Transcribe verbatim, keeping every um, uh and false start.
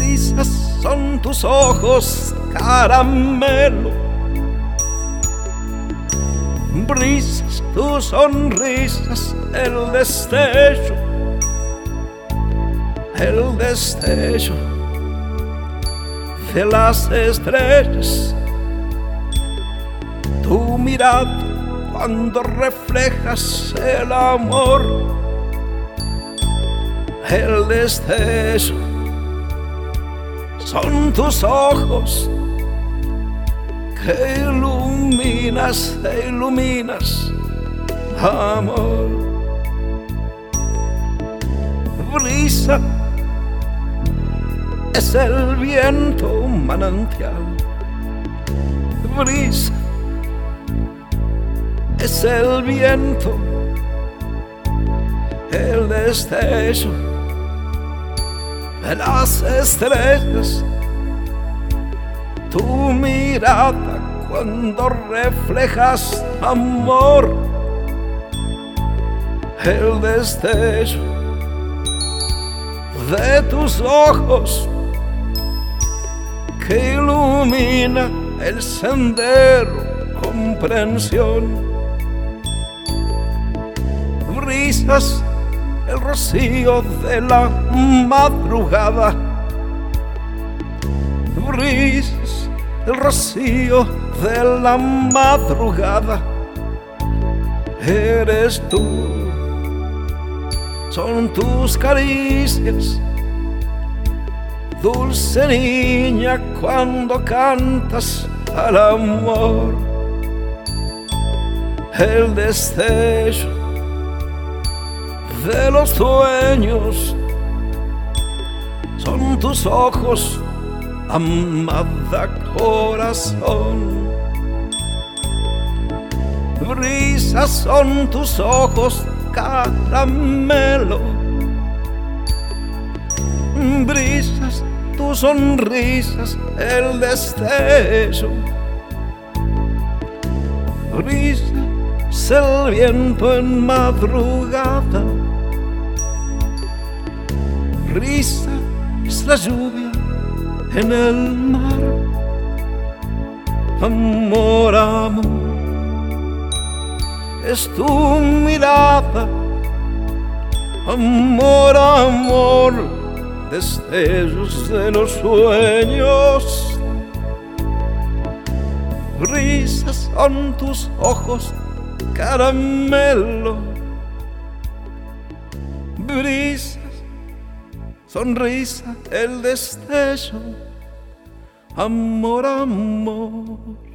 Brisas son tus ojos caramelo, brisas tus sonrisas, el destello, el destello de las estrellas, tu mirada cuando reflejas el amor, el destello son tus ojos que iluminas, e iluminas, amor. Brisa es el viento manantial, brisa es el viento, el destello de las estrellas, tu mirada cuando reflejas amor, el destello de tus ojos que ilumina el sendero, comprensión. Brisas el rocío de la madrugada, brisas el rocío de la madrugada, eres tú, son tus caricias, dulce niña cuando cantas al amor, el destello de los sueños, son tus ojos, amada corazón. Brisas son tus ojos, caramelo, brisas tus sonrisas, el destello, brisa es el viento en madrugada, brisa es la lluvia en el mar, amor, amor, es tu mirada, amor, amor, destellos de los sueños, brisas son tus ojos, caramelo, brisas, sonrisa, el destello, amor, amor.